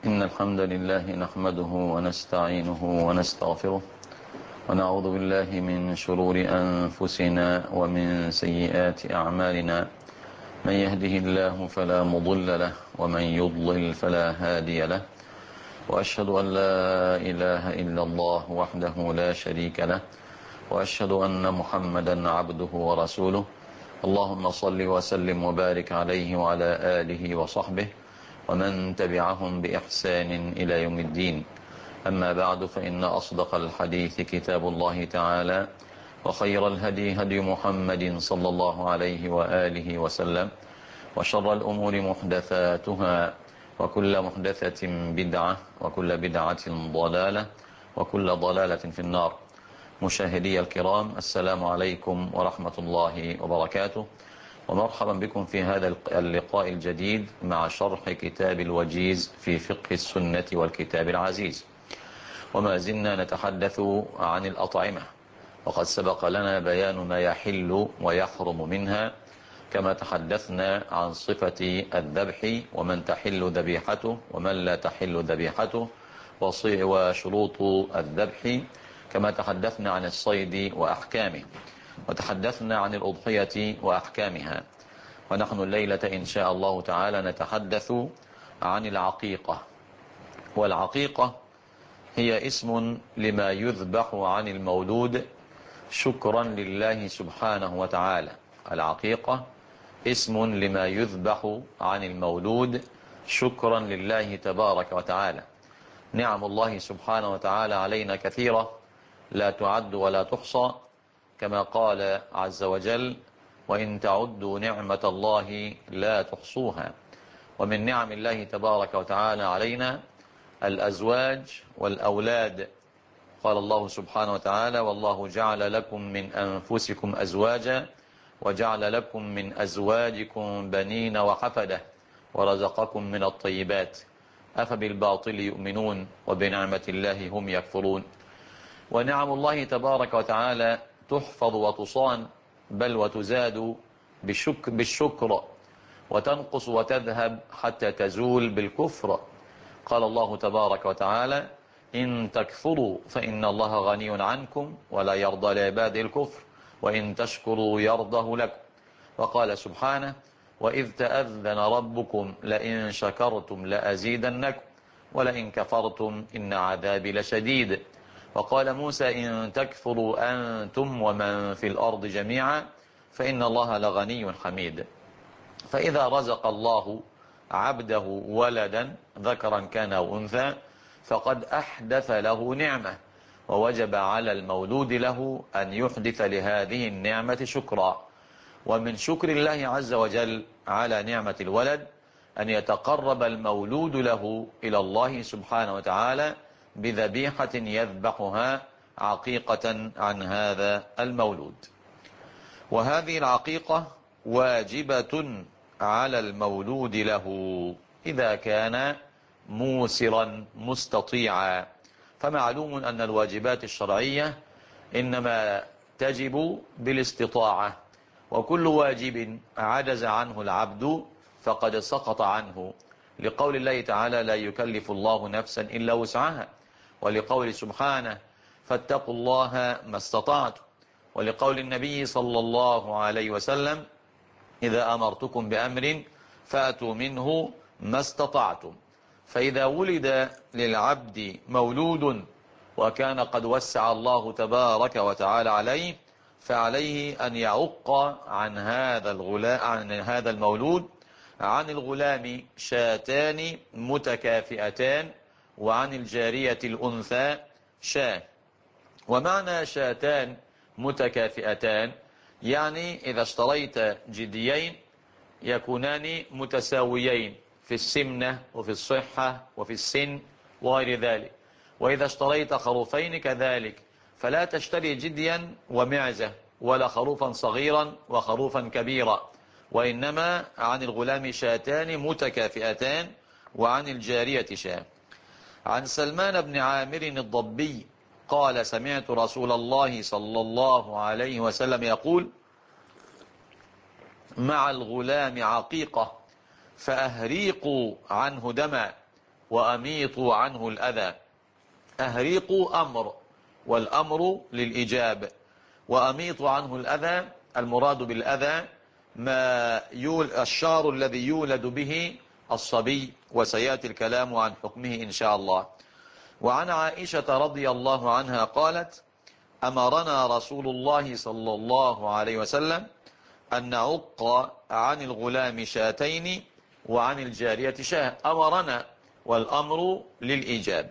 إن الحمد لله نحمده ونستعينه ونستغفره ونعوذ بالله من شرور أنفسنا ومن سيئات أعمالنا. من يهده الله فلا مضل له ومن يضلل فلا هادي له، وأشهد أن لا إله إلا الله وحده لا شريك له، وأشهد أن محمدا عبده ورسوله. اللهم صل وسلم وبارك عليه وعلى آله وصحبه ومن تبعهم بإحسان إلى يوم الدين. أما بعد، فإن أصدق الحديث كتاب الله تعالى، وخير الهدي هدي محمد صلى الله عليه وآله وسلم، وشر الأمور محدثاتها، وكل محدثة بدعة، وكل بدعة ضلالة، وكل ضلالة في النار. مشاهدي الكرام، السلام عليكم ورحمة الله وبركاته، ومرحبا بكم في هذا اللقاء الجديد مع شرح كتاب الوجيز في فقه السنة والكتاب العزيز. وما زلنا نتحدث عن الأطعمة، وقد سبق لنا بيان ما يحل ويحرم منها، كما تحدثنا عن صفة الذبح ومن تحل ذبيحته ومن لا تحل ذبيحته وشروط الذبح، كما تحدثنا عن الصيد وأحكامه، وتحدثنا عن الأضحية وأحكامها. ونحن الليلة إن شاء الله تعالى نتحدث عن العقيقة. والعقيقة هي اسم لما يذبح عن المولود شكرا لله سبحانه وتعالى. العقيقة اسم لما يذبح عن المولود شكرا لله تبارك وتعالى. نعم الله سبحانه وتعالى علينا كثيرة لا تعد ولا تحصى، كما قال عز وجل: وإن تعدوا نعمة الله لا تحصوها. ومن نعم الله تبارك وتعالى علينا الأزواج والأولاد. قال الله سبحانه وتعالى: والله جعل لكم من أنفسكم أزواجا وجعل لكم من أزواجكم بنين وحفدة ورزقكم من الطيبات أفبالباطل يؤمنون وبنعمة الله هم يكفرون. ونعم الله تبارك وتعالى تحفظ وتصان، بل وتزاد بالشكر، وتنقص وتذهب حتى تزول بالكفر. قال الله تبارك وتعالى: إن تكفروا فإن الله غني عنكم ولا يرضى لعباده الكفر وإن تشكروا يرضه لكم. وقال سبحانه: وإذ تأذن ربكم لئن شكرتم لأزيدنكم ولئن كفرتم إن عذابي لشديد. وقال موسى: إن تكفروا أنتم ومن في الأرض جميعا فإن الله لغني حميد. فإذا رزق الله عبده ولدا ذكرا كان أو أنثى فقد أحدث له نعمة، ووجب على المولود له أن يحدث لهذه النعمة شكرا. ومن شكر الله عز وجل على نعمة الولد أن يتقرب المولود له إلى الله سبحانه وتعالى بذبيحة يذبحها عقيقة عن هذا المولود. وهذه العقيقة واجبة على المولود له إذا كان موسرا مستطيعا. فمعلوم أن الواجبات الشرعية إنما تجب بالاستطاعة، وكل واجب عجز عنه العبد فقد سقط عنه، لقول الله تعالى: لا يكلف الله نفسا إلا وسعها، ولقول سبحانه: فاتقوا الله ما استطعتم، ولقول النبي صلى الله عليه وسلم: إذا أمرتكم بأمر فأتوا منه ما استطعتم. فإذا ولد للعبد مولود وكان قد وسع الله تبارك وتعالى عليه، فعليه أن يعق عن هذا المولود عن الغلام شاتان متكافئتان، وعن الجارية الأنثى شاة. ومعنى شاتان متكافئتان يعني إذا اشتريت جديين يكونان متساويين في السمنة وفي الصحة وفي السن وغير ذلك. وإذا اشتريت خروفين كذلك، فلا تشتري جديا ومعزة ولا خروفا صغيرا وخروفا كبيرا، وإنما عن الغلام شاتان متكافئتان وعن الجارية شاة. عن سلمان بن عامر الضبي قال: سمعت رسول الله صلى الله عليه وسلم يقول: مع الغلام عقيقة فأهريقوا عنه دما، وأميطوا عنه الأذى. أهريقوا أمر، والأمر للإجاب، وأميطوا عنه الأذى المراد بالأذى الشعر الذي يولد به الصبي، وسيأتي الكلام عن حكمه إن شاء الله. وعن عائشة رضي الله عنها قالت: أمرنا رسول الله صلى الله عليه وسلم أن نعق عن الغلام شاتين وعن الجارية شاه. أمرنا، والأمر للإيجاب.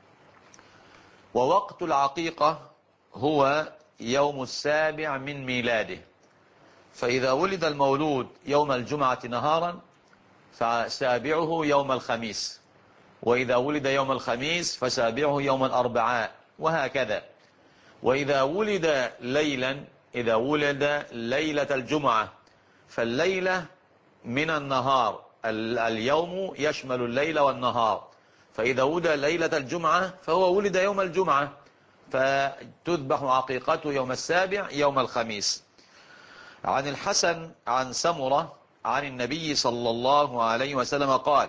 ووقت العقيقة هو يوم السابع من ميلاده، فإذا ولد المولود يوم الجمعة نهارا فسابعه يوم الخميس، وإذا ولد يوم الخميس فسابعه يوم الأربعاء، وهكذا. وإذا ولد ليلا، إذا ولد ليلة الجمعة فالليلة من النهار، اليوم يشمل الليل والنهار، فإذا ولد ليلة الجمعة فهو ولد يوم الجمعة، فتذبح عقيقته يوم السابع يوم الخميس. عن الحسن عن سمرة عن النبي صلى الله عليه وسلم قال: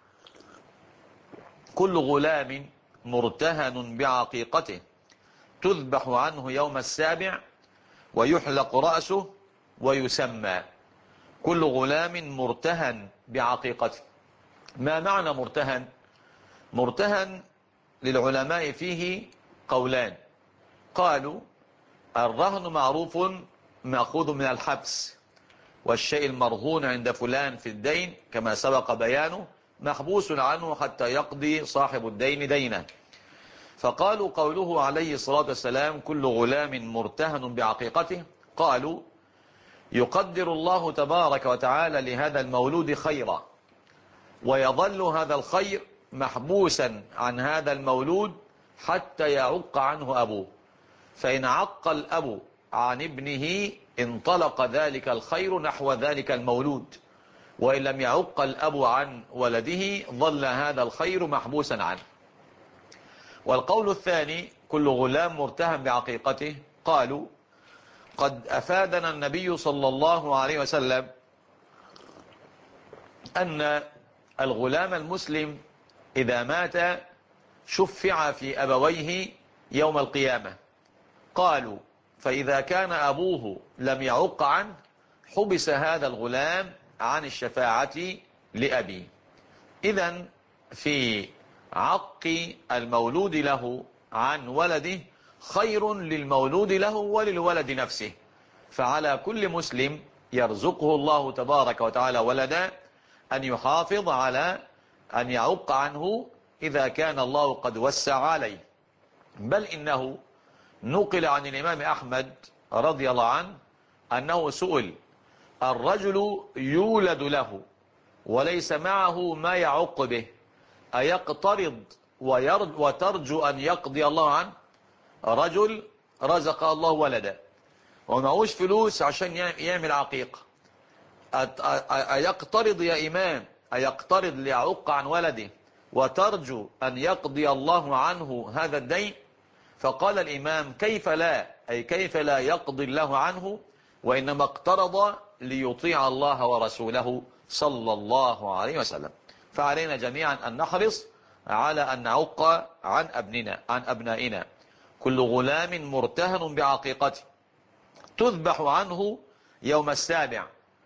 كل غلام مرتهن بعقيقته تذبح عنه يوم السابع ويحلق رأسه ويسمى. كل غلام مرتهن بعقيقته. ما معنى مرتهن؟ مرتهن للعلماء فيه قولان. قالوا: الرهن معروف مأخوذ من الحبس، والشيء المرهون عند فلان في الدين كما سبق بيانه محبوس عنه حتى يقضي صاحب الدين دينه. فقالوا قوله عليه الصلاة والسلام كل غلام مرتهن بعقيقته، قالوا: يقدر الله تبارك وتعالى لهذا المولود خيرا، ويظل هذا الخير محبوسا عن هذا المولود حتى يعق عنه أبوه، فإن عق الأب عن ابنه انطلق ذلك الخير نحو ذلك المولود، وإن لم يعق الأب عن ولده ظل هذا الخير محبوسا عنه. والقول الثاني كل غلام مرتهن بعقيقته، قالوا: قد أفادنا النبي صلى الله عليه وسلم أن الغلام المسلم إذا مات شفع في أبويه يوم القيامة. قالوا: فإذا كان أبوه لم يعق عنه حبس هذا الغلام عن الشفاعة لأبيه. إذن في عق المولود له عن ولده خير للمولود له وللولد نفسه، فعلى كل مسلم يرزقه الله تبارك وتعالى ولدا أن يحافظ على أن يعق عنه إذا كان الله قد وسع عليه. بل إنه نقل عن الإمام أحمد رضي الله عنه أنه سئل: الرجل يولد له وليس معه ما يعق به أيقترض وترجو أن يقضي الله عنه؟ رجل رزق الله ولدا ومعوش فلوس عشان يعمل عقيقة، أيقترض يا إمام، أيقترض ليعق عن ولده وترجو أن يقضي الله عنه هذا الدين؟ فقال الإمام: كيف لا، أي كيف لا يقضي الله عنه، وإنما اقترض ليطيع الله ورسوله صلى الله عليه وسلم. فعلينا جميعا أن نحرص على أن نعق عن أبنائنا. كل غلام مرتهن بعقيقته تذبح عنه يوم السابع.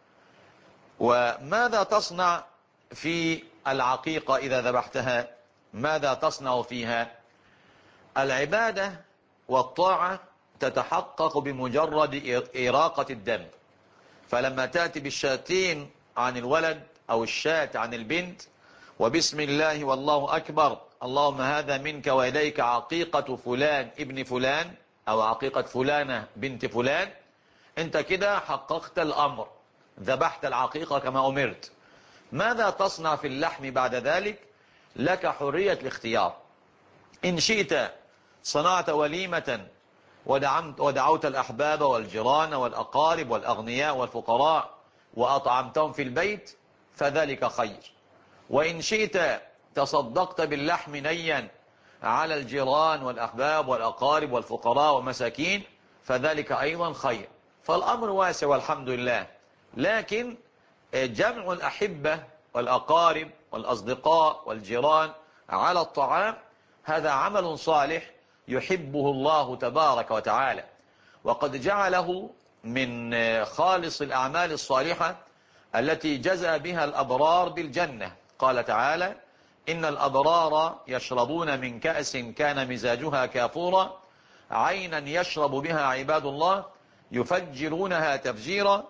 وماذا تصنع في العقيقة إذا ذبحتها؟ ماذا تصنع فيها؟ العبادة والطاعة تتحقق بمجرد إراقة الدم، فلما تأتي بالشاتين عن الولد أو الشاة عن البنت وبسم الله والله أكبر اللهم هذا منك وإليك عقيقة فلان ابن فلان أو عقيقة فلانة بنت فلان، انت كده حققت الأمر، ذبحت العقيقة كما أمرت. ماذا تصنع في اللحم بعد ذلك؟ لك حرية الاختيار. إن شئت صنعت وليمة ودعوت الأحباب والجيران والأقارب والأغنياء والفقراء وأطعمتهم في البيت فذلك خير، وإن شئت تصدقت باللحم نيا على الجيران والأحباب والأقارب والفقراء والمساكين فذلك أيضا خير. فالأمر واسع والحمد لله. لكن جمع الأحبة والأقارب والأصدقاء والجيران على الطعام، هذا عمل صالح يحبه الله تبارك وتعالى، وقد جعله من خالص الأعمال الصالحة التي جزى بها الأبرار بالجنة. قال تعالى: إن الأبرار يشربون من كأس كان مزاجها كافورا عينا يشرب بها عباد الله يفجرونها تفجيرا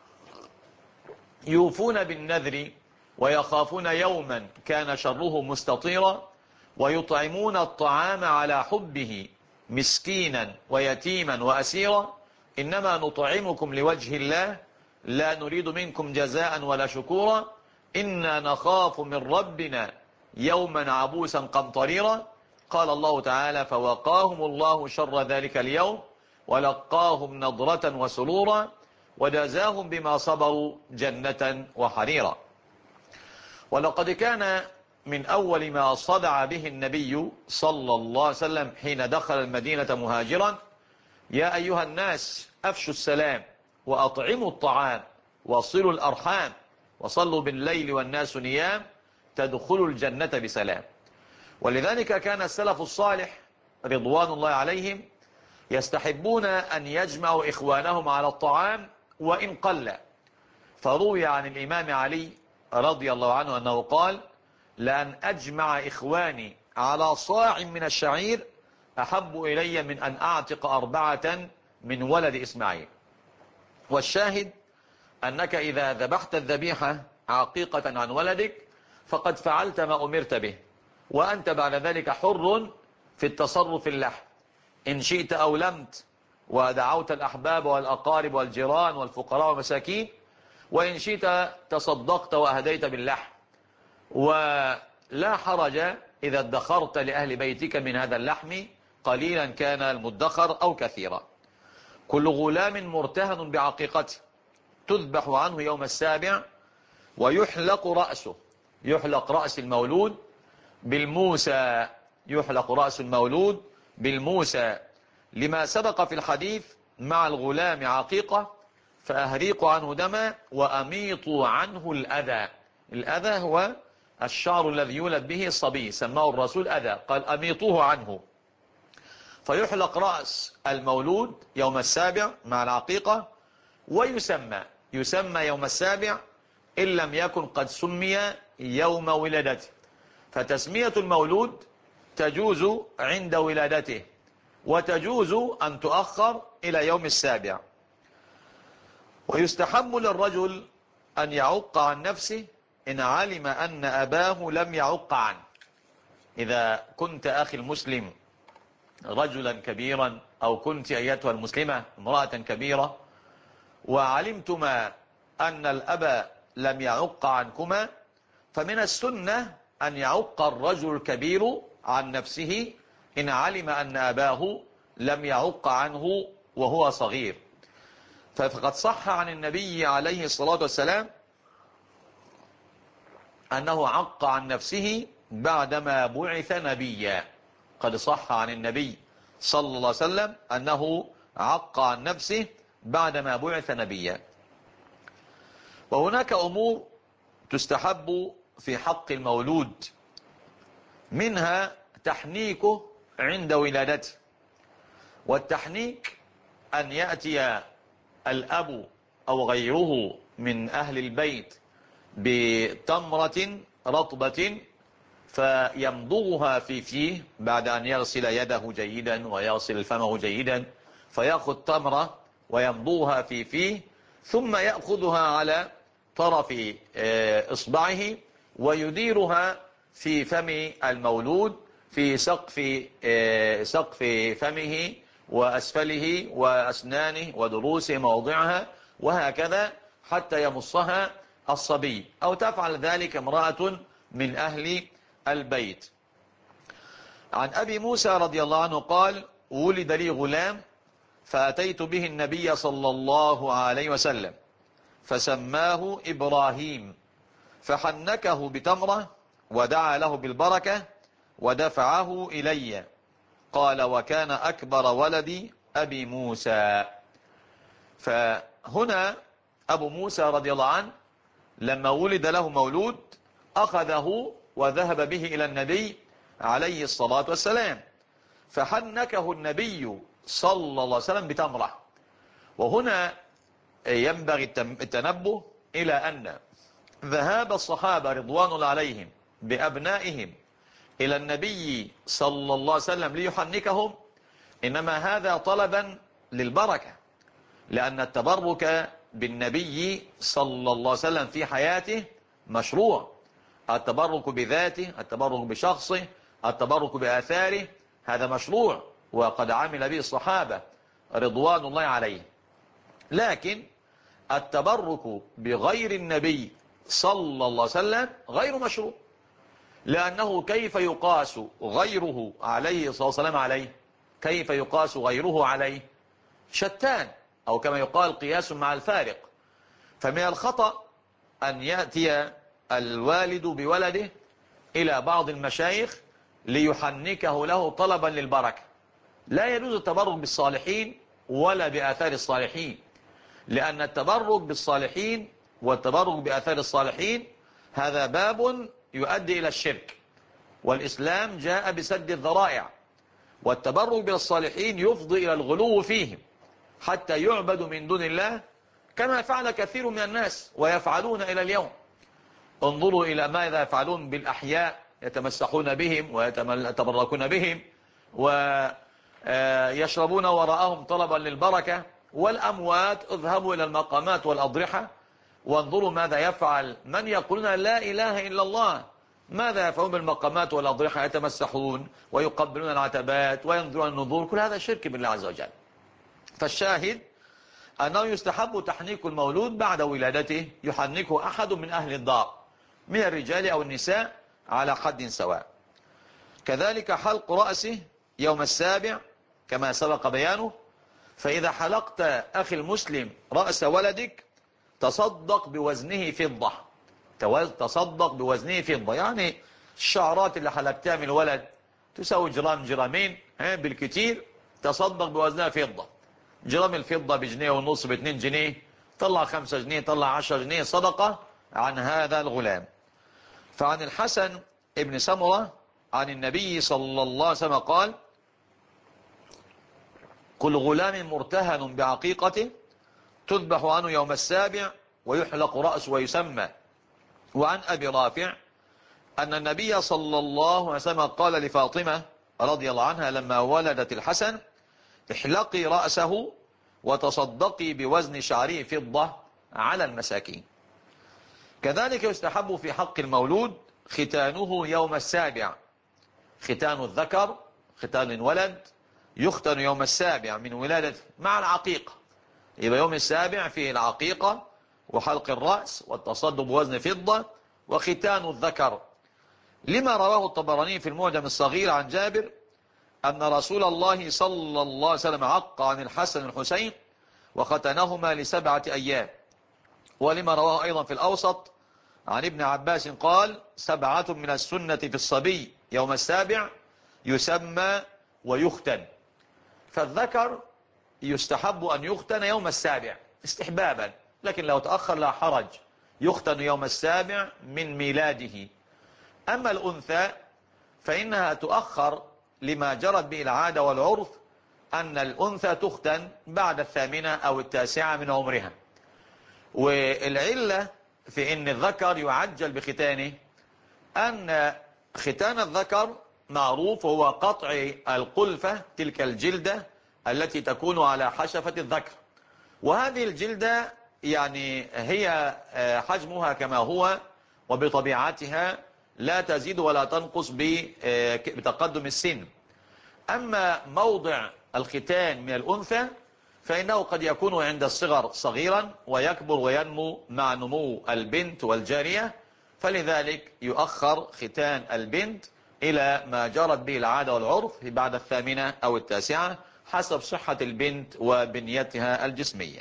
يوفون بالنذر ويخافون يوما كان شره مستطيرا ويطعمون الطعام على حبه مسكينا ويتيما وأسيرا إنما نطعمكم لوجه الله لا نريد منكم جزاء ولا شكورا إنا نخاف من ربنا يوما عبوسا قمطريرا. قال الله تعالى: فوقاهم الله شر ذلك اليوم ولقاهم نضرة وسرورا وجزاهم بما صبروا جنة وحريرا. ولقد كان من أول ما صدع به النبي صلى الله عليه وسلم حين دخل المدينة مهاجرا: يا أيها الناس أفشوا السلام وأطعموا الطعام وصلوا الأرحام وصلوا بالليل والناس نيام تدخلوا الجنة بسلام. ولذلك كان السلف الصالح رضوان الله عليهم يستحبون أن يجمعوا إخوانهم على الطعام وإن قل. فروي عن الإمام علي رضي الله عنه أنه قال: لأن أجمع إخواني على صاع من الشعير أحب إلي من أن أعتق 4 من ولد إسماعيل. والشاهد أنك إذا ذبحت الذبيحة عقيقة عن ولدك فقد فعلت ما أمرت به، وأنت بعد ذلك حر في التصرف في اللحم. إن شئت أولمت ودعوت الأحباب والأقارب والجيران والفقراء والمساكين، وإن شئت تصدقت وأهديت باللحم، ولا حرج إذا ادخرت لأهل بيتك من هذا اللحم قليلا كان المدخر أو كثيرا. كل غلام مرتهن بعقيقته تذبح عنه يوم السابع ويحلق رأسه، يحلق رأس المولود بالموسى، يحلق رأس المولود بالموسى، لما سبق في الحديث: مع الغلام عقيقة فأهريقوا عنه دما وأميطوا عنه الأذى. الأذى هو الشعر الذي يولد به الصبي، سماه الرسول أذى، قال أميطوه عنه. فيحلق رأس المولود يوم السابع مع العقيقة، يسمى يوم السابع إن لم يكن قد سمي يوم ولادته. فتسمية المولود تجوز عند ولادته، وتجوز أن تؤخر إلى يوم السابع. ويستحب للرجل أن يعق عن نفسه إن علم أن أباه لم يعق عنه. إذا كنت أخي المسلم رجلا كبيرا، أو كنت أيتها المسلمة امرأة كبيرة، وعلمتما أن الأب لم يعق عنكما، فمن السنة أن يعق الرجل الكبير عن نفسه إن علم أن أباه لم يعق عنه وهو صغير. فقد صح عن النبي عليه الصلاة والسلام أنه عق عن نفسه بعدما بعث نبيا. قد صح عن النبي صلى الله عليه وسلم أنه عق عن نفسه بعدما بعث نبيا. وهناك أمور تستحب في حق المولود، منها تحنيكه عند ولادته. والتحنيك أن يأتي الأب أو غيره من أهل البيت بتمرة رطبة فيمضغها في فيه بعد أن يغسل يده جيدا ويغسل فمه جيدا، فيأخذ تمرة ويمضغها في فيه، ثم يأخذها على طرف إصبعه ويديرها في فم المولود، في سقف فمه وأسفله وأسنانه ودروسه موضعها، وهكذا حتى يمصها الصبي، أو تفعل ذلك امرأة من أهل البيت. عن أبي موسى رضي الله عنه قال: ولد لي غلام فأتيت به النبي صلى الله عليه وسلم فسماه إبراهيم، فحنكه بتمرة ودعا له بالبركة ودفعه إلي. قال: وكان أكبر ولدي أبي موسى. فهنا أبو موسى رضي الله عنه لما ولد له مولود أخذه وذهب به إلى النبي عليه الصلاة والسلام، فحنكه النبي صلى الله عليه وسلم بتمرة. وهنا ينبغي التنبه إلى أن ذهاب الصحابة رضوان الله عليهم بأبنائهم إلى النبي صلى الله عليه وسلم ليحنكهم إنما هذا طلبا للبركة، لأن التبرك بالنبي صلى الله عليه وسلم في حياته مشروع. التبرك بذاته، التبرك بشخصه، التبرك بآثاره، هذا مشروع وقد عمل به الصحابة رضوان الله عليه. لكن التبرك بغير النبي صلى الله عليه وسلم غير مشروع، لأنه كيف يقاس غيره عليه الصلاة والسلام عليه؟ كيف يقاس غيره عليه؟ شتان، أو كما يقال قياس مع الفارق. فمن الخطأ أن يأتي الوالد بولده إلى بعض المشايخ ليحنكه له طلبا للبركة. لا يجوز التبرك بالصالحين ولا بآثار الصالحين، لأن التبرك بالصالحين والتبرك بآثار الصالحين هذا باب يؤدي إلى الشرك، والإسلام جاء بسد الذرائع. والتبرك بالصالحين يفضي إلى الغلو فيهم حتى يعبدوا من دون الله، كما فعل كثير من الناس ويفعلون إلى اليوم. انظروا إلى ماذا يفعلون بالأحياء، يتمسحون بهم ويتبركون بهم ويشربون وراءهم طلبا للبركة. والأموات اذهبوا إلى المقامات والأضرحة وانظروا ماذا يفعل من يقولون لا إله إلا الله. ماذا يفعلون بالمقامات والأضرحة؟ يتمسحون ويقبلون العتبات وينظرون النذور، كل هذا شرك بالله عز وجل. فالشاهد أنه يستحب تحنيك المولود بعد ولادته، يحنكه أحد من أهل الدار من الرجال أو النساء على حد سواء. كذلك حلق رأسه يوم السابع كما سبق بيانه. فإذا حلقت أخي المسلم رأس ولدك تصدق بوزنه فضة، تصدق بوزنه فضة، يعني الشعرات اللي حلقتها من الولد تساوي جرام جرامين بالكتير، تصدق بوزنها فضة. جرام الفضة بجنيه ونص، ب2 جنيه، طلع 5 جنيه، طلع 10 جنيه صدقة عن هذا الغلام. فعن الحسن ابن سمرة عن النبي صلى الله عليه وسلم قال: كل غلام مرتهن بعقيقته تذبح عنه يوم السابع ويحلق رأسه ويسمى. وعن أبي رافع أن النبي صلى الله عليه وسلم قال لفاطمة رضي الله عنها لما ولدت الحسن: احلقي رأسه وتصدقي بوزن شعره فضة على المساكين. كذلك يستحب في حق المولود ختانه يوم السابع. ختان الذكر، ختان الولد يختن يوم السابع من ولادته مع العقيقة. يبقى يوم السابع فيه العقيقة وحلق الرأس والتصدق بوزن فضة وختان الذكر، لما رواه الطبراني في المعجم الصغير عن جابر أن رسول الله صلى الله عليه وسلم عق عن الحسن والحسين وختنهما ل7 أيام. ولما رواه أيضا في الأوسط عن ابن عباس قال: 7 من السنة في الصبي يوم السابع يسمى ويختن. فالذكر يستحب أن يختن يوم السابع استحبابا، لكن لو تأخر لا حرج، يختن يوم السابع من ميلاده. أما الأنثى فإنها تؤخر لما جرت به العادة والعرف أن الأنثى تختن بعد 8 أو 9 من عمرها. والعلة في أن الذكر يعجل بختانه أن ختان الذكر معروف هو قطع القلفة، تلك الجلدة التي تكون على حشفة الذكر. وهذه الجلدة يعني هي حجمها كما هو وبطبيعتها لا تزيد ولا تنقص بتقدم السن. أما موضع الختان من الأنثى فإنه قد يكون عند الصغر صغيرا ويكبر وينمو مع نمو البنت والجارية، فلذلك يؤخر ختان البنت إلى ما جرت به العادة والعرف بعد 8 أو 9 حسب صحة البنت وبنيتها الجسمية.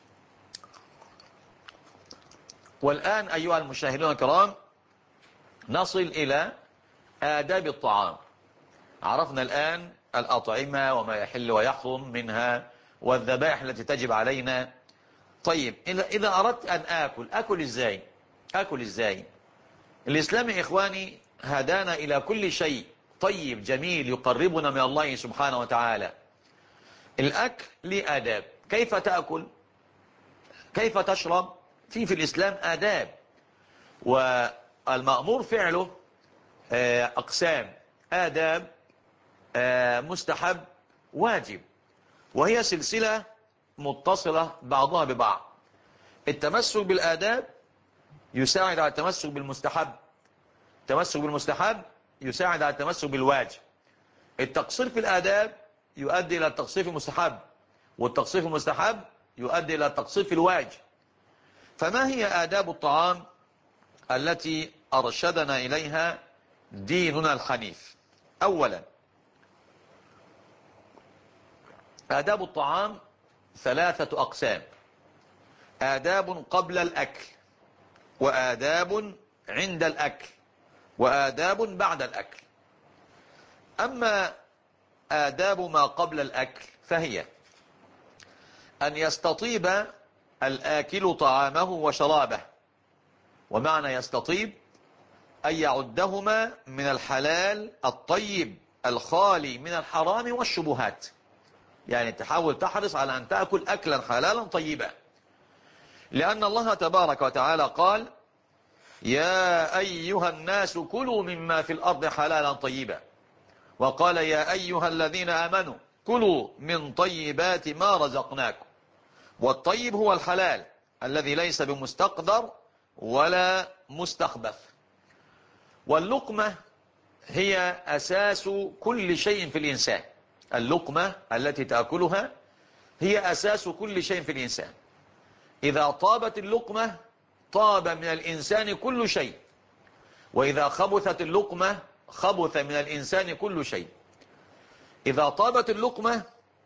والآن أيها المشاهدون الكرام نصل إلى آداب الطعام. عرفنا الآن الأطعمة وما يحل ويحرم منها والذبائح التي تجب علينا. طيب إذا أردت أن أكل إزاي؟ أكل إزاي؟ الإسلام يا إخواني هدانا إلى كل شيء طيب جميل يقربنا من الله سبحانه وتعالى. الأكل ليه آداب. كيف تأكل، كيف تشرب، في الإسلام آداب. والمأمور فعله أقسام: آداب، مستحب، واجب، وهي سلسلة متصلة بعضها ببعض. التمسك بالآداب يساعد على التمسك بالمستحب، التمسك بالمستحب يساعد على التمسك بالواجب. التقصير في الآداب يؤدي إلى التقصير في المستحب، والتقصير في المستحب يؤدي إلى التقصير في الواجب. فما هي آداب الطعام التي أرشدنا إليها ديننا الحنيف؟ أولا، آداب الطعام 3 أقسام: آداب قبل الأكل، وآداب عند الأكل، وآداب بعد الأكل. أما آداب ما قبل الأكل فهي أن يستطيب الآكل طعامه وشرابه. ومعنى يستطيب أن يعدهما من الحلال الطيب الخالي من الحرام والشبهات، يعني تحاول تحرص على أن تأكل أكلا حلالا طيبا، لأن الله تبارك وتعالى قال: يا أيها الناس كلوا مما في الأرض حلالا طيبا، وقال: يا أيها الذين آمنوا كلوا من طيبات ما رزقناكم. والطيب هو الحلال الذي ليس بمستقدر ولا مستخبث. واللقمة هي أساس كل شيء في الإنسان، اللقمة التي تأكلها هي أساس كل شيء في الإنسان. إذا طابت اللقمة طاب من الإنسان كل شيء، وإذا خبثت اللقمة خبث من الإنسان كل شيء. إذا طابت اللقمة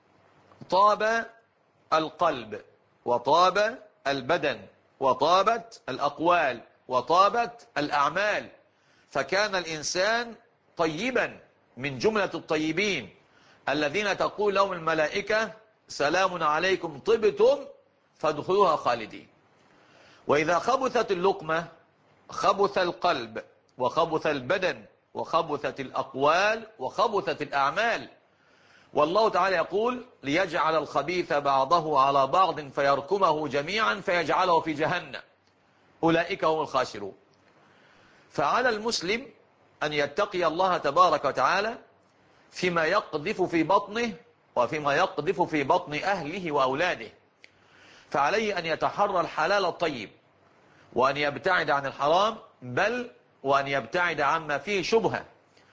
طاب القلب، وطاب البدن، وطابت الأقوال، وطابت الأعمال، فكان الإنسان طيبا من جملة الطيبين الذين تقول لهم الملائكة: سلام عليكم طبتم فادخلوها خالدين. وإذا خبثت اللقمة خبث القلب، وخبث البدن، وخبثت الأقوال، وخبثت الأعمال. والله تعالى يقول: ليجعل الخبيث بعضه على بعض فيركمه جميعا فيجعله في جهنم أولئك هم الخاسرون. فعلى المسلم أن يتقي الله تبارك وتعالى فيما يقذف في بطنه وفيما يقذف في بطن أهله وأولاده. فعليه أن يتحرى الحلال الطيب، وأن يبتعد عن الحرام، بل وأن يبتعد عما فيه شبهة.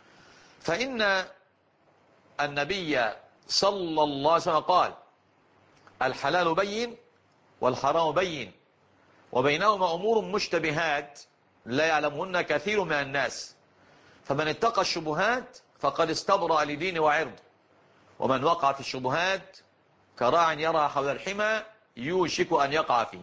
فإن النبي صلى الله عليه وسلم قال: الحلال بين والحرام بين وبينهما أمور مشتبهات لا يعلمهن كثير من الناس، فمن اتقى الشبهات فقد استبرأ لدين وعرض، ومن وقع في الشبهات كراع يرى حول الحمى يوشك أن يقع فيه.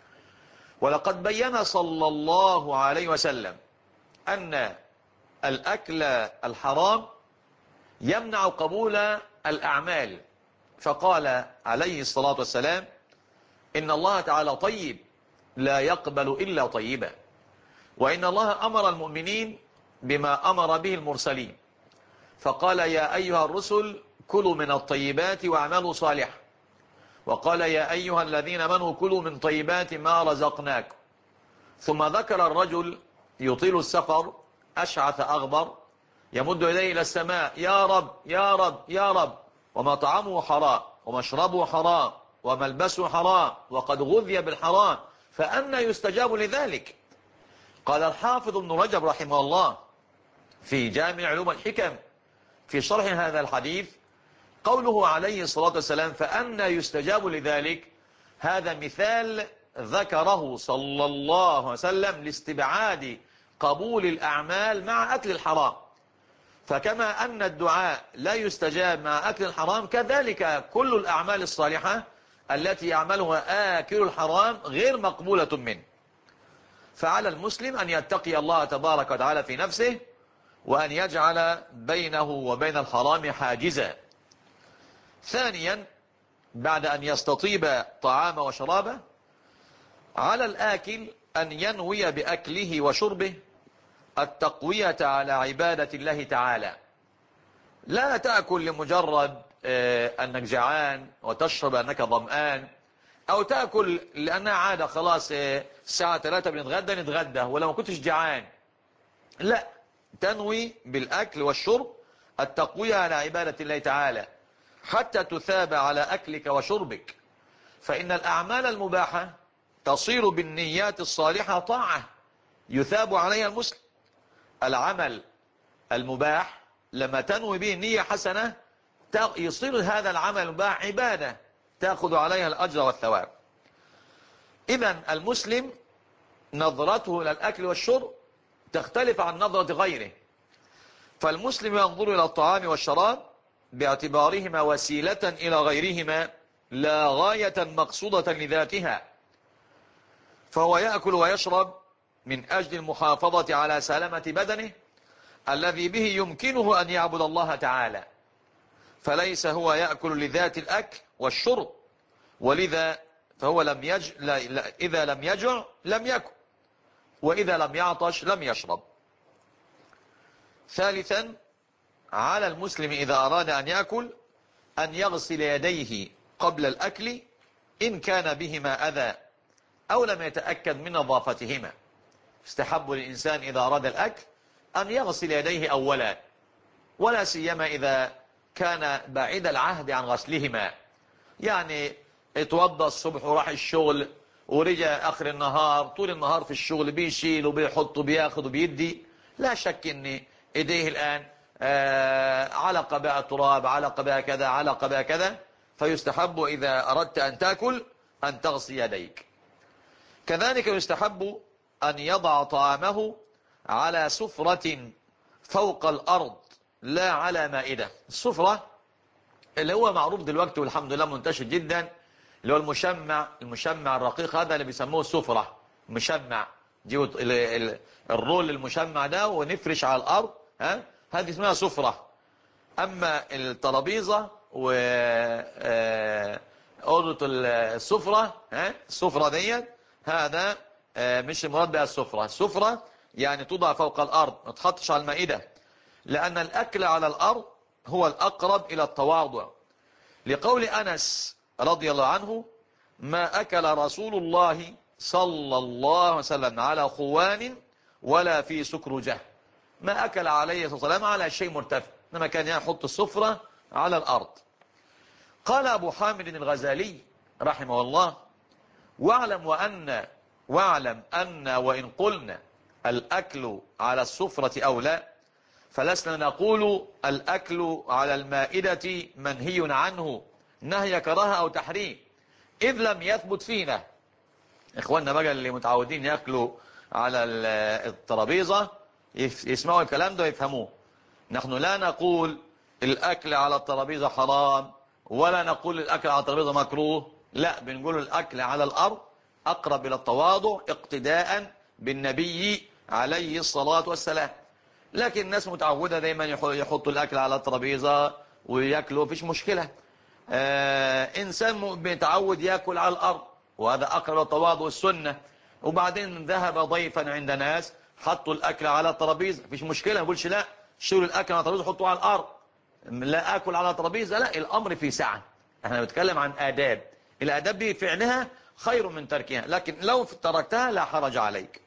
ولقد بين صلى الله عليه وسلم أن الأكل الحرام يمنع قبول الأعمال، فقال عليه الصلاة والسلام: إن الله تعالى طيب لا يقبل إلا طيبا. وإن الله أمر المؤمنين بما أمر به المرسلين، فقال: يا أيها الرسل كلوا من الطيبات واعملوا صالحا. وقال: يا أيها الذين آمنوا كلوا من طيبات ما رزقناكم. ثم ذكر الرجل يطيل السفر أشعث أغبر يمد يديه إلى السماء: يا رب يا رب يا رب، ومطعمه حرام ومشربه حرام وملبسه حرام وقد غذي بالحرام، فأنى يستجاب لذلك؟ قال الحافظ ابن رجب رحمه الله في جامع علوم الحكم في شرح هذا الحديث: قوله عليه الصلاة والسلام فأنى يستجاب لذلك، هذا مثال ذكره صلى الله عليه وسلم لاستبعاد قبول الأعمال مع أكل الحرام. فكما أن الدعاء لا يستجاب مع أكل الحرام، كذلك كل الأعمال الصالحة التي يعملها آكل الحرام غير مقبولة منه. فعلى المسلم أن يتقي الله تبارك وتعالى في نفسه، وأن يجعل بينه وبين الحرام حاجزا. ثانيا، بعد أن يستطيب طعامه وشرابه، على الآكل أن ينوي بأكله وشربه التقوية على عبادة الله تعالى. لا تأكل لمجرد أنك جعان، وتشرب أنك ظمآن، أو تأكل لأنها عادة خلاص، الساعة 3 نتغدى ولو ما كنتش جعان. لا، تنوي بالأكل والشرب التقوية على عبادة الله تعالى حتى تثاب على أكلك وشربك. فإن الأعمال المباحة تصير بالنيات الصالحة طاعة يثاب عليها المسلم. العمل المباح لما تنوي به نية حسنة يصير هذا العمل المباح عبادة تأخذ عليها الأجر والثواب. إذن المسلم نظرته إلى الأكل والشرب تختلف عن نظرة غيره. فالمسلم ينظر إلى الطعام والشراب باعتبارهما وسيلة إلى غيرهما لا غاية مقصودة لذاتها، فهو يأكل ويشرب من أجل المحافظة على سلامة بدنه الذي به يمكنه أن يعبد الله تعالى، فليس هو يأكل لذات الأكل والشرب، ولذا فهو إذا لم يجع لم يأكل، وإذا لم يعطش لم يشرب. ثالثا، على المسلم إذا أراد أن يأكل أن يغسل يديه قبل الأكل إن كان بهما أذى أو لم يتأكد من نظافتهما. استحب للإنسان إذا أراد الأكل أن يغسل يديه أولا، ولا سيما إذا كان بعيد العهد عن غسلهما، يعني اتوضى الصبح وراح الشغل ورجع آخر النهار، طول النهار في الشغل بيشيل وبيحط وبياخد وبيدي، لا شك ان ايديه الآن علق بها تراب، علق بها كذا، علق بها كذا، فيستحب إذا أردت أن تأكل أن تغسل يديك. كذلك يستحب أن يضع طعامه على سفرة فوق الأرض لا على مائدة. السفرة اللي هو معروف دلوقتي والحمد لله منتشر جدا، اللي هو المشمع الرقيق، هذا اللي بيسموه السفرة. مشمع جيبوا الرول المشمع ده ونفرش على الأرض، هذه اسمها سفرة. أما الترابيزة وأوضة السفرة، السفرة دي هذا مش المراد بها السفرة. السفرة يعني توضع فوق الأرض، ما تحطش على المائدة، لأن الأكل على الأرض هو الأقرب إلى التواضع، لقول أنس رضي الله عنه: ما أكل رسول الله صلى الله عليه وسلم على خوان ولا في سكرجة. ما أكل عليه الصلاة والسلام على شيء مرتفع، إنما كان يحط السفرة على الأرض. قال أبو حامد الغزالي رحمه الله: واعلم أن وإن قلنا الأكل على السفرة أولى، فلسنا نقول الأكل على المائدة منهي عنه نهي كراهة أو تحريم، إذ لم يثبت فينا. إخواننا بقى اللي متعودين يأكلوا على الترابيزة يسمعوا الكلام ده ويفهموه. نحن لا نقول الأكل على الترابيزة حرام، ولا نقول الأكل على الترابيزة مكروه، لا، بنقول الأكل على الأرض أقرب إلى التواضع اقتداء بالنبي عليه الصلاة والسلام. لكن الناس متعودة دايما يحطوا الأكل على الترابيزة ويأكلوا، فيش مشكلة. إنسان بيتعود يأكل على الأرض، وهذا أقرب التواضع السنة. وبعدين ذهب ضيفا عند ناس حطوا الأكل على الترابيزة، فيش مشكلة، ما يقولش لا شيلوا الأكل على الترابيزة حطوه على الأرض، لا أكل على الترابيزة، لا، الأمر في سعة. احنا بنتكلم عن آداب، الآداب دي فعلها خير من تركها، لكن لو تركتها لا حرج عليك.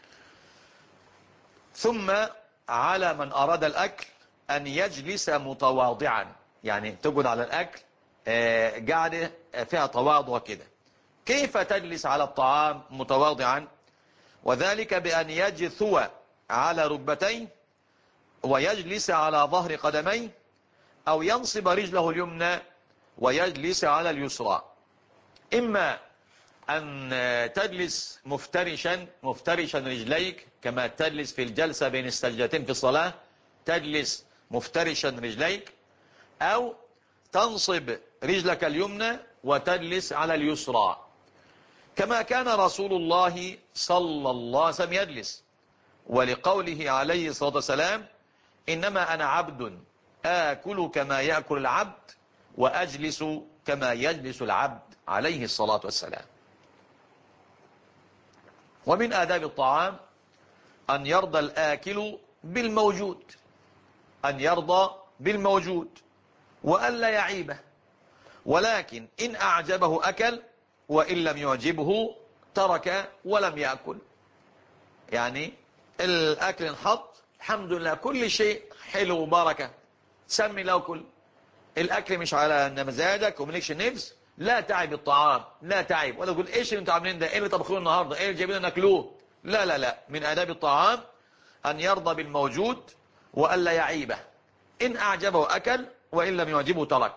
ثم على من أراد الأكل أن يجلس متواضعا، يعني تقعد على الأكل قاعدة فيها تواضع كده. كيف تجلس على الطعام متواضعا؟ وذلك بأن يجثو على ركبتيه ويجلس على ظهر قدميه، أو ينصب رجله اليمنى ويجلس على اليسرى. إما أن تجلس مفترشا رجليك كما تجلس في الجلسة بين السجدتين في الصلاة، تجلس مفترشا رجليك، أو تنصب رجلك اليمنى وتجلس على اليسرى، كما كان رسول الله صلى الله عليه وسلم يجلس، ولقوله عليه الصلاة والسلام: إنما أنا عبد آكل كما يأكل العبد وأجلس كما يجلس العبد، عليه الصلاة والسلام. ومن آداب الطعام أن يرضى الآكل بالموجود، أن يرضى بالموجود وألا يعيبه، ولكن إن أعجبه أكل وإن لم يعجبه ترك ولم يأكل. يعني الأكل انحط، الحمد لله كل شيء حلو وبركة، سمي لو كل الأكل مش على مزاجك وملكش نفس، لا تعب الطعام، لا تعب، ولا تقول ايش اللي انتوا عاملين ده، ايه اللي طبخوه النهارده، ايه اللي جايبين ناكلوه، لا لا لا. من آداب الطعام أن يرضى بالموجود وألا يعيبه، إن أعجبه أكل وإن لم يعجبه ترك.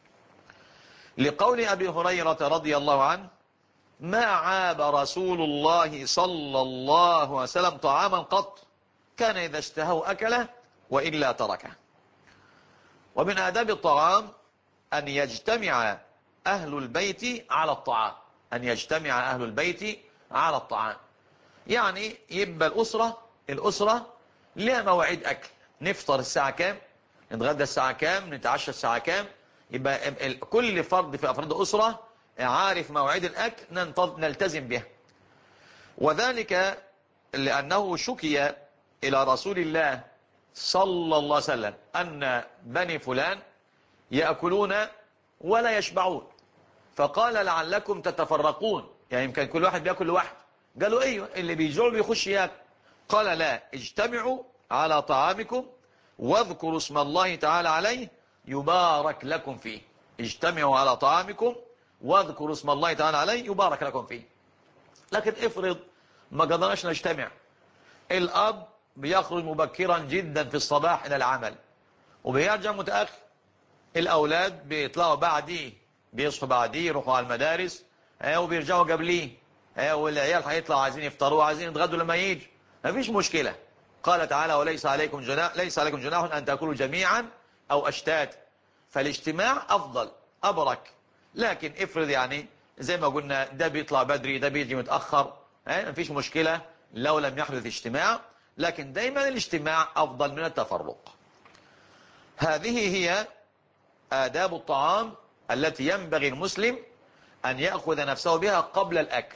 لقول أبي هريرة رضي الله عنه: ما عاب رسول الله صلى الله عليه وسلم طعاما قط، كان إذا اشتهوا أكله وإلا تركه. ومن آداب الطعام أن يجتمع أهل البيت على الطعام، أن يجتمع أهل البيت على الطعام. يعني يبقى الأسرة لها مواعيد أكل، نفطر الساعة كام، نتغدى الساعة كام، نتعشى الساعة كام، يبقى كل فرد في أفراد الأسرة عارف مواعيد الأكل نلتزم بها. وذلك لأنه شكي إلى رسول الله صلى الله عليه وسلم أن بني فلان يأكلون ولا يشبعون، فقال لعلكم تتفرقون، يعني يمكن كل واحد بيأكل لوحده. قالوا ايوه، اللي بيجوع بيخش ياكل. قال لا، اجتمعوا على طعامكم واذكروا اسم الله تعالى عليه يبارك لكم فيه. اجتمعوا على طعامكم واذكروا اسم الله تعالى عليه يبارك لكم فيه. لكن افرض ما قدرناش نجتمع، الأب بيخرج مبكرا جدا في الصباح إلى العمل وبيرجع متأخر، الأولاد بيطلعوا بعديه، بيصحوا بعديه يروحوا على المدارس وبيرجعوا قبليه، والعيال هيطلعوا عايزين يفطروا عايزين يتغدوا لما يجي، مفيش مشكلة. قال تعالى: وليس عليكم جناح، ليس عليكم جناح أن تأكلوا جميعا أو أشتات. فالاجتماع أفضل أبرك. لكن افرض يعني زي ما قلنا ده بيطلع بدري ده بيجي متأخر، مفيش مشكلة لو لم يحدث اجتماع، لكن دايما الاجتماع أفضل من التفرق. هذه هي آداب الطعام التي ينبغي المسلم أن يأخذ نفسه بها قبل الأكل.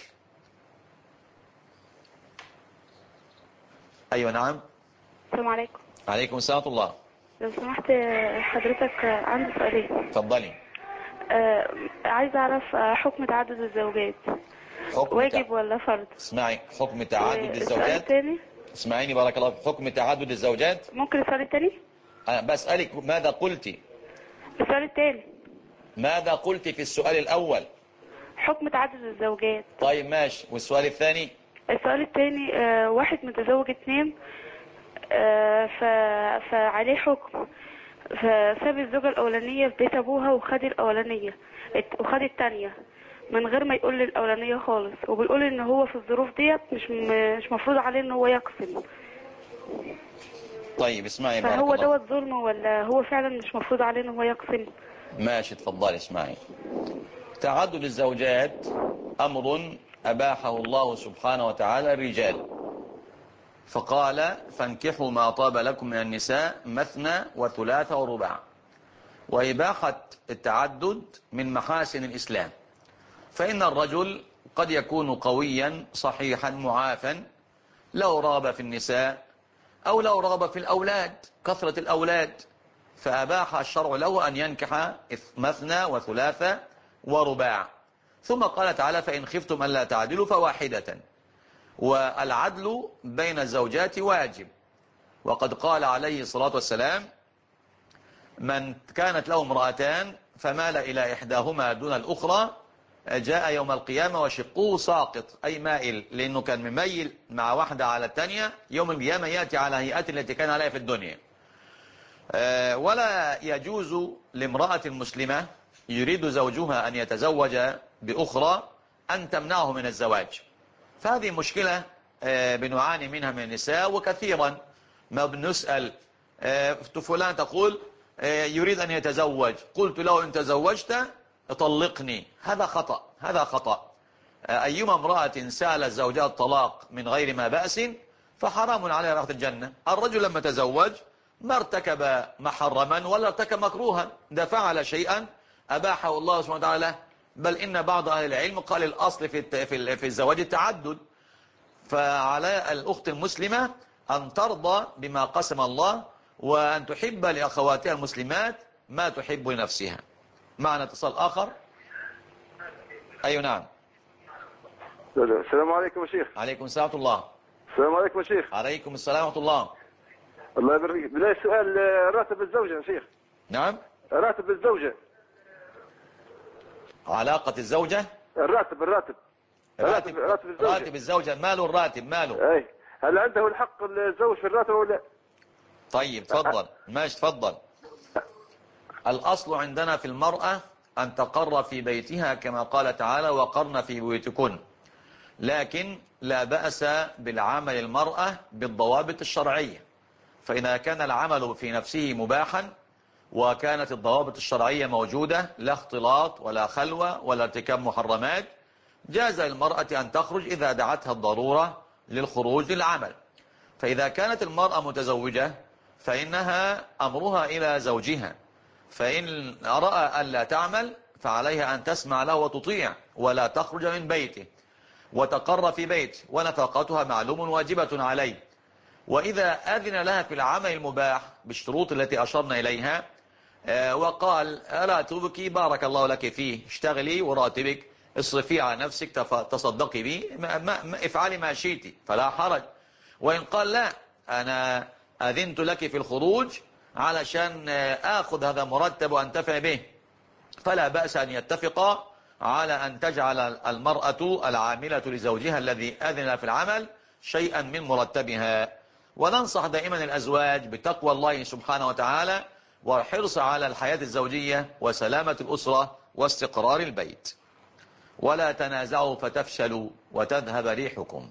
أيوة نعم. السلام عليكم. عليكم السلام ورحمة الله. لو سمحت حضرتك عندي سؤالين. اتفضلي. عايز أعرف حكم تعدد الزوجات واجب ولا فرض؟ اسمعي، حكم تعدد السؤال الزوجات. الثاني. اسمعيني بارك الله فيك. حكم تعدد الزوجات. ممكن السؤال الثاني؟ أنا بسألك ماذا قلت. السؤال الثاني. ماذا قلت في السؤال الأول؟ حكم تعدد الزوجات. طيب ماشي، والسؤال الثاني؟ السؤال الثاني واحد متزوج 2 فعليه حكم، فساب الزوجة الأولانية في بيت أبوها وخد الأولانية وخد التانية من غير ما يقول للأولانية خالص، وبيقول إن هو في الظروف ديت مش مفروض عليه إن هو يقسم. طيب اسمعي بارك فهو الله. دوت ظلم ولا هو فعلا مش مفروض عليه إن هو يقسم؟ ماشي اتفضلي. اسمعي، تعدد الزوجات أمر أباحه الله سبحانه وتعالى الرجال، فقال: فانكحوا ما طاب لكم من النساء مثنى وثلاث ورباع. وإباحة التعدد من محاسن الإسلام، فإن الرجل قد يكون قويا صحيحا معافا، لو رغب في النساء أو لو رغب في الأولاد، كثرة الأولاد، فأباح الشرع له أن ينكح مثنى وثلاث ورباع. ثم قال تعالى: فإن خفتم ألا تعدلوا فواحدة. والعدل بين الزوجات واجب، وقد قال عليه الصلاة والسلام: من كانت له امرأتان فمال إلى إحداهما دون الأخرى جاء يوم القيامة وشقه ساقط، أي مائل، لأنه كان مميل مع واحدة على الثانية، يوم القيامة يأتي على هيئته التي كان عليها في الدنيا. ولا يجوز لامرأة مسلمة يريد زوجها أن يتزوج بأخرى أن تمنعه من الزواج. فهذه مشكلة بنعاني منها من النساء، وكثيرا ما بنسأل فلان تقول يريد أن يتزوج، قلت له إن تزوجت طلقني. هذا خطأ، هذا خطأ. أيما امرأة سألت زوجها الطلاق من غير ما بأس فحرام عليها رائحة الجنة. الرجل لما تزوج ما ارتكب محرما ولا ارتكب مكروها، ده فعل شيئا أباحه الله سبحانه وتعالى، بل إن بعض أهل العلم قال الأصل في الزواج التعدد. فعلى الأخت المسلمة أن ترضى بما قسم الله، وأن تحب لأخواتها المسلمات ما تحب لنفسها. معنا اتصال آخر. أيوة نعم. السلام عليكم يا شيخ. عليكم السلام ورحمة الله. السلام عليكم يا شيخ. عليكم السلام ورحمة الله. الله يبارك. بداية سؤال، راتب الزوجة يا شيخ. نعم. راتب الزوجة. علاقة الزوجة. الراتب راتب الزوجة. راتب الزوجة ماله؟ الراتب ماله؟ اي، هل عنده الحق الزوج في الراتب ولا لا؟ طيب تفضل. ماشي تفضل. الأصل عندنا في المرأة أن تقر في بيتها كما قال تعالى وقرن في بيوتكن، لكن لا بأس بالعمل المرأة بالضوابط الشرعية. فإذا كان العمل في نفسه مباحا وكانت الضوابط الشرعية موجودة، لا اختلاط ولا خلوة ولا ارتكاب محرمات، جاز للمرأة أن تخرج إذا دعتها الضرورة للخروج للعمل. فإذا كانت المرأة متزوجة فإنها أمرها إلى زوجها، فإن رأى أن لا تعمل فعليها أن تسمع له وتطيع ولا تخرج من بيته وتقر في بيت، ونفقتها معلوم واجبة عليه. وإذا أذن لها في العمل المباح بالشروط التي أشرنا إليها وقال راتبك بارك الله لك فيه، اشتغلي وراتبك اصرفي على نفسك تصدقي به، افعلي ما شئتي فلا حرج. وإن قال لا أنا أذنت لك في الخروج علشان آخذ هذا مرتب وأنتفع به، فلا بأس أن يتفقا على أن تجعل المرأة العاملة لزوجها الذي أذن في العمل شيئا من مرتبها. وننصح دائما الأزواج بتقوى الله سبحانه وتعالى والحرص على الحياة الزوجية وسلامة الأسرة واستقرار البيت. ولا تنازعوا فتفشلوا وتذهب ريحكم.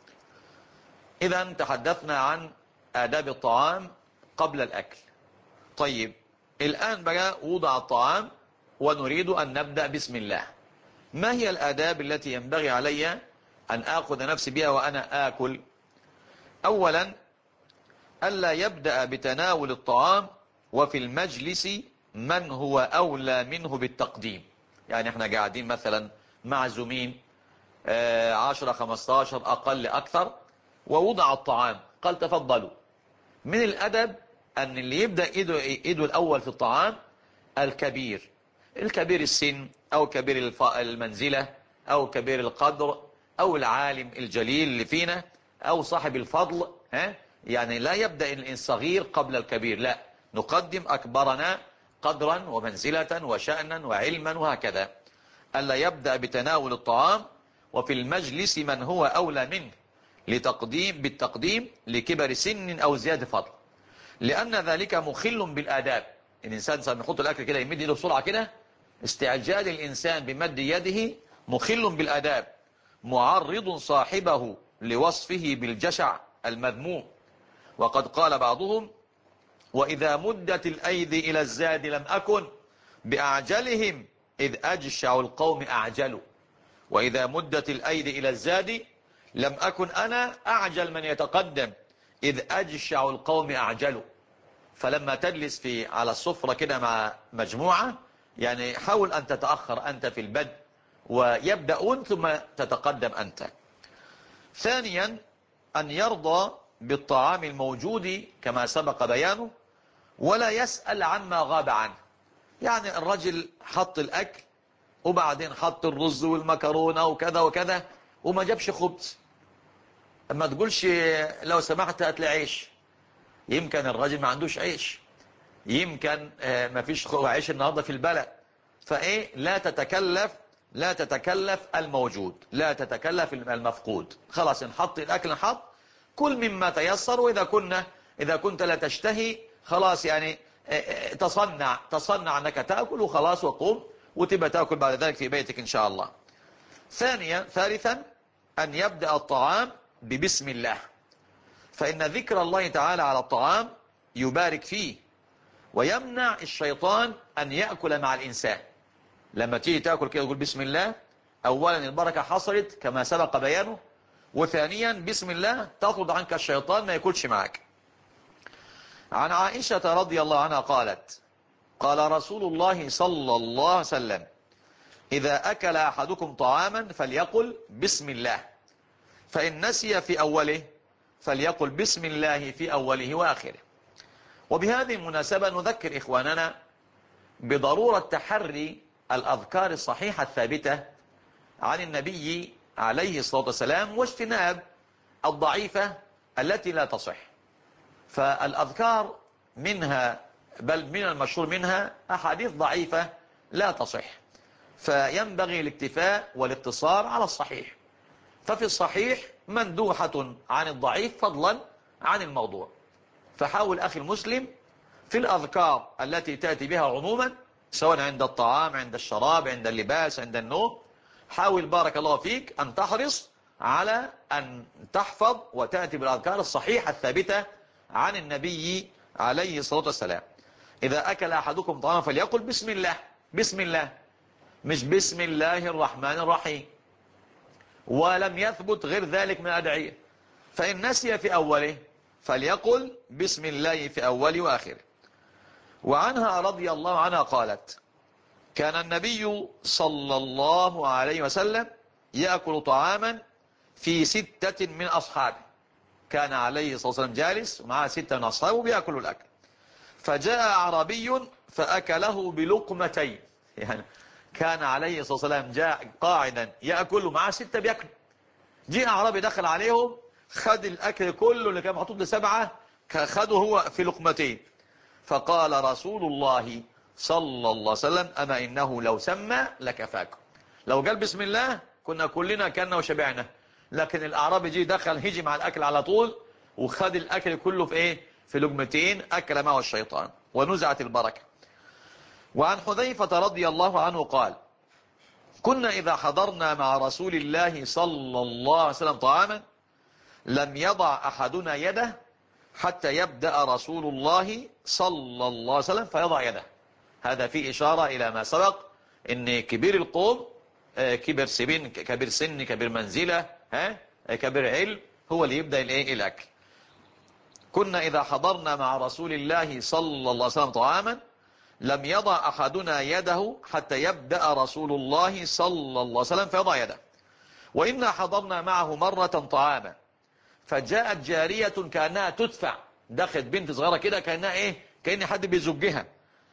إذا تحدثنا عن آداب الطعام قبل الأكل. طيب الآن بقى وضع الطعام ونريد أن نبدأ بسم الله. ما هي الآداب التي ينبغي علي أن آخذ نفسي بها وأنا آكل؟ أولا ألا يبدأ بتناول الطعام وفي المجلس من هو أولى منه بالتقديم. يعني احنا قاعدين مثلا معزومين 10-15 أقل أكثر ووضع الطعام قال تفضلوا. من الأدب أن اللي يبدأ إيده الأول في الطعام الكبير السن أو كبير المنزلة أو كبير القدر أو العالم الجليل اللي فينا أو صاحب الفضل. يعني لا يبدأ الصغير قبل الكبير، لا، نقدم أكبرنا قدرا ومنزلة وشأنا وعلما وهكذا. ألا يبدأ بتناول الطعام وفي المجلس من هو أولى منه بالتقديم لكبر سن أو زيادة فضل، لأن ذلك مخل بالآداب. الإنسان سيحط الأكل كده يمد يده بسرعة كده، استعجال الإنسان بمد يده مخل بالآداب، معرض صاحبه لوصفه بالجشع المذموم. وقد قال بعضهم وإذا مدت الأيدي إلى الزاد لم أكن بأعجلهم إذ أجشع القوم أعجلوا. وإذا مدت الأيدي إلى الزاد لم أكن أنا أعجل من يتقدم إذ أجشع القوم أعجلوا. فلما تجلس على السفرة كده مع مجموعة يعني حاول أن تتأخر أنت في البدء ويبدأون ثم تتقدم أنت. ثانيا أن يرضى بالطعام الموجود كما سبق بيانه ولا يسأل عما غاب عنه. يعني الرجل حط الأكل وبعدين حط الرز والمكرونة وكذا وكذا وما جابش خبز، ما تقولش لو سمحت هات لي عيش. يمكن الرجل ما عندوش عيش، يمكن ما فيش عيش النهارده في البلد، فايه لا تتكلف الموجود، لا تتكلف المفقود. خلاص نحط الاكل نحط، كل مما تيسر. واذا اذا كنت لا تشتهي خلاص يعني تصنع انك تاكل وخلاص وقوم وتبقى تاكل بعد ذلك في بيتك ان شاء الله. ثالثا ان يبدأ الطعام ببسم الله، فإن ذكر الله تعالى على الطعام يبارك فيه ويمنع الشيطان أن يأكل مع الإنسان. لما تيجي تأكل كده تقول بسم الله، أولا البركة حصلت كما سبق بيانه، وثانيا بسم الله تطرد عنك الشيطان ما يأكلش معك. عن عائشة رضي الله عنها قالت قال رسول الله صلى الله عليه وسلم إذا أكل أحدكم طعاما فليقل بسم الله، فإن نسي في أوله فليقل بسم الله في أوله وآخره. وبهذه المناسبة نذكر إخواننا بضرورة تحري الأذكار الصحيحة الثابتة عن النبي عليه الصلاة والسلام، واجتناب الضعيفة التي لا تصح. فالأذكار منها، بل من المشهور منها، أحاديث ضعيفة لا تصح، فينبغي الاكتفاء والاقتصار على الصحيح. ففي الصحيح مندوحة عن الضعيف فضلا عن الموضوع. فحاول أخي المسلم في الأذكار التي تأتي بها عموما، سواء عند الطعام، عند الشراب، عند اللباس، عند النوم، حاول بارك الله فيك أن تحرص على أن تحفظ وتأتي بالأذكار الصحيحة الثابتة عن النبي عليه الصلاة والسلام. إذا أكل أحدكم طعاما فليقل بسم الله، بسم الله، مش بسم الله الرحمن الرحيم. ولم يثبت غير ذلك من الأدعية. فإن نسي في أوله فليقل بسم الله في أوله وآخره. وعنها رضي الله عنها قالت: كان النبي صلى الله عليه وسلم يأكل طعاما في 6 من أصحابه. كان عليه الصلاة والسلام جالس ومعه 6 من أصحابه بيأكلوا الأكل، فجاء أعرابي فأكله بلقمتين. يعني كان عليه الصلاة والسلام جاء قاعدا يأكل ومعه 6 بيأكل، جاء أعرابي دخل عليهم خد الأكل كله اللي كان محطوط ل7 خده هو في لقمتين. فقال رسول الله صلى الله عليه وسلم: أما إنه لو سمى لكفاكم. لو قال بسم الله كنا كلنا كنا وشبعنا، لكن الأعرابي جي دخل هيجي مع الأكل على طول وخد الأكل كله في إيه؟ في لقمتين، أكل معه الشيطان ونزعت البركة. وعن حذيفة رضي الله عنه قال: كنا إذا حضرنا مع رسول الله صلى الله عليه وسلم طعاما لم يضع أحدنا يده حتى يبدأ رسول الله صلى الله عليه وسلم فيضع يده. هذا فيه إشارة إلى ما سبق، إن كبير القوم، كبير سن، كبير منزلة، كبير علم، هو اللي يبدأ الأكل. كنا إذا حضرنا مع رسول الله صلى الله عليه وسلم طعاما لم يضع أحدنا يده حتى يبدأ رسول الله صلى الله عليه وسلم فيضع يده. وإنا حضرنا معه مرة طعاما فجاءت جارية كأنها تدفع، دخلت بنت صغيرة كده كأنها كأن حد بيزجها،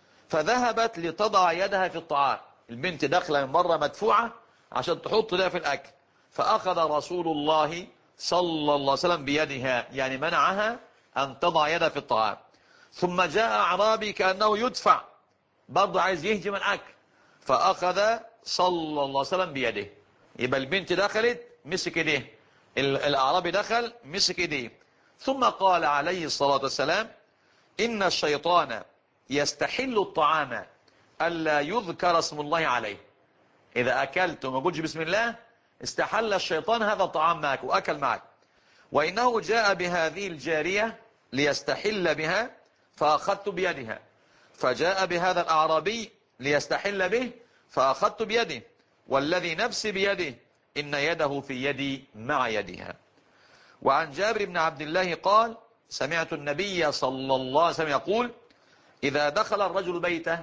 فذهبت لتضع يدها في الطعام. البنت داخله من بره مدفوعة عشان تحط لها في الأكل، فأخذ رسول الله صلى الله عليه وسلم بيدها، يعني منعها أن تضع يدها في الطعام. ثم جاء أعرابي كأنه يدفع، برضه عايز يهجم الأكل، فأخذ صلى الله عليه وسلم بيده. يبقى البنت دخلت مسك ايديه، الأعرابي دخل مسك ايديه. ثم قال عليه الصلاة والسلام: إن الشيطان يستحل الطعام ألا يذكر اسم الله عليه. إذا أكلت وما قلتش بسم الله استحل الشيطان هذا الطعام معك وأكل معك. وإنه جاء بهذه الجارية ليستحل بها فأخذت بيدها، فجاء بهذا الأعرابي ليستحل به فأخذت بيده، والذي نفسي بيده إن يده في يدي مع يدها. وعن جابر بن عبد الله قال: سمعت النبي صلى الله عليه وسلم يقول: إذا دخل الرجل بيته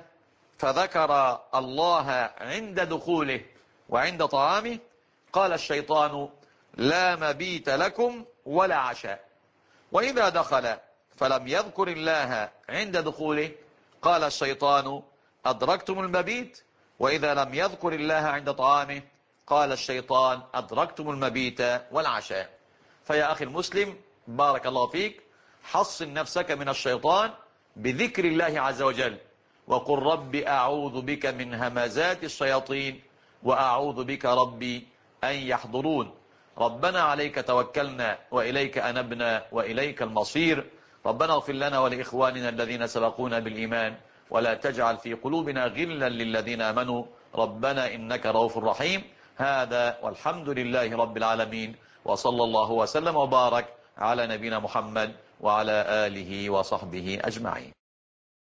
فذكر الله عند دخوله وعند طعامه قال الشيطان: لا مبيت لكم ولا عشاء. وإذا دخل فلم يذكر الله عند دخوله قال الشيطان: أدركتم المبيت. وإذا لم يذكر الله عند طعامه قال الشيطان: أدركتم المبيت والعشاء. فيا أخي المسلم بارك الله فيك، حصن نفسك من الشيطان بذكر الله عز وجل، وقل رب أعوذ بك من همزات الشياطين وأعوذ بك ربي أن يحضرون. ربنا عليك توكلنا وإليك أنبنا وإليك المصير. ربنا اغفر لنا ولإخواننا الذين سبقونا بالإيمان ولا تجعل في قلوبنا غلا للذين آمنوا ربنا إنك رؤوف رحيم. هذا والحمد لله رب العالمين، وصلى الله وسلم وبارك على نبينا محمد وعلى آله وصحبه أجمعين.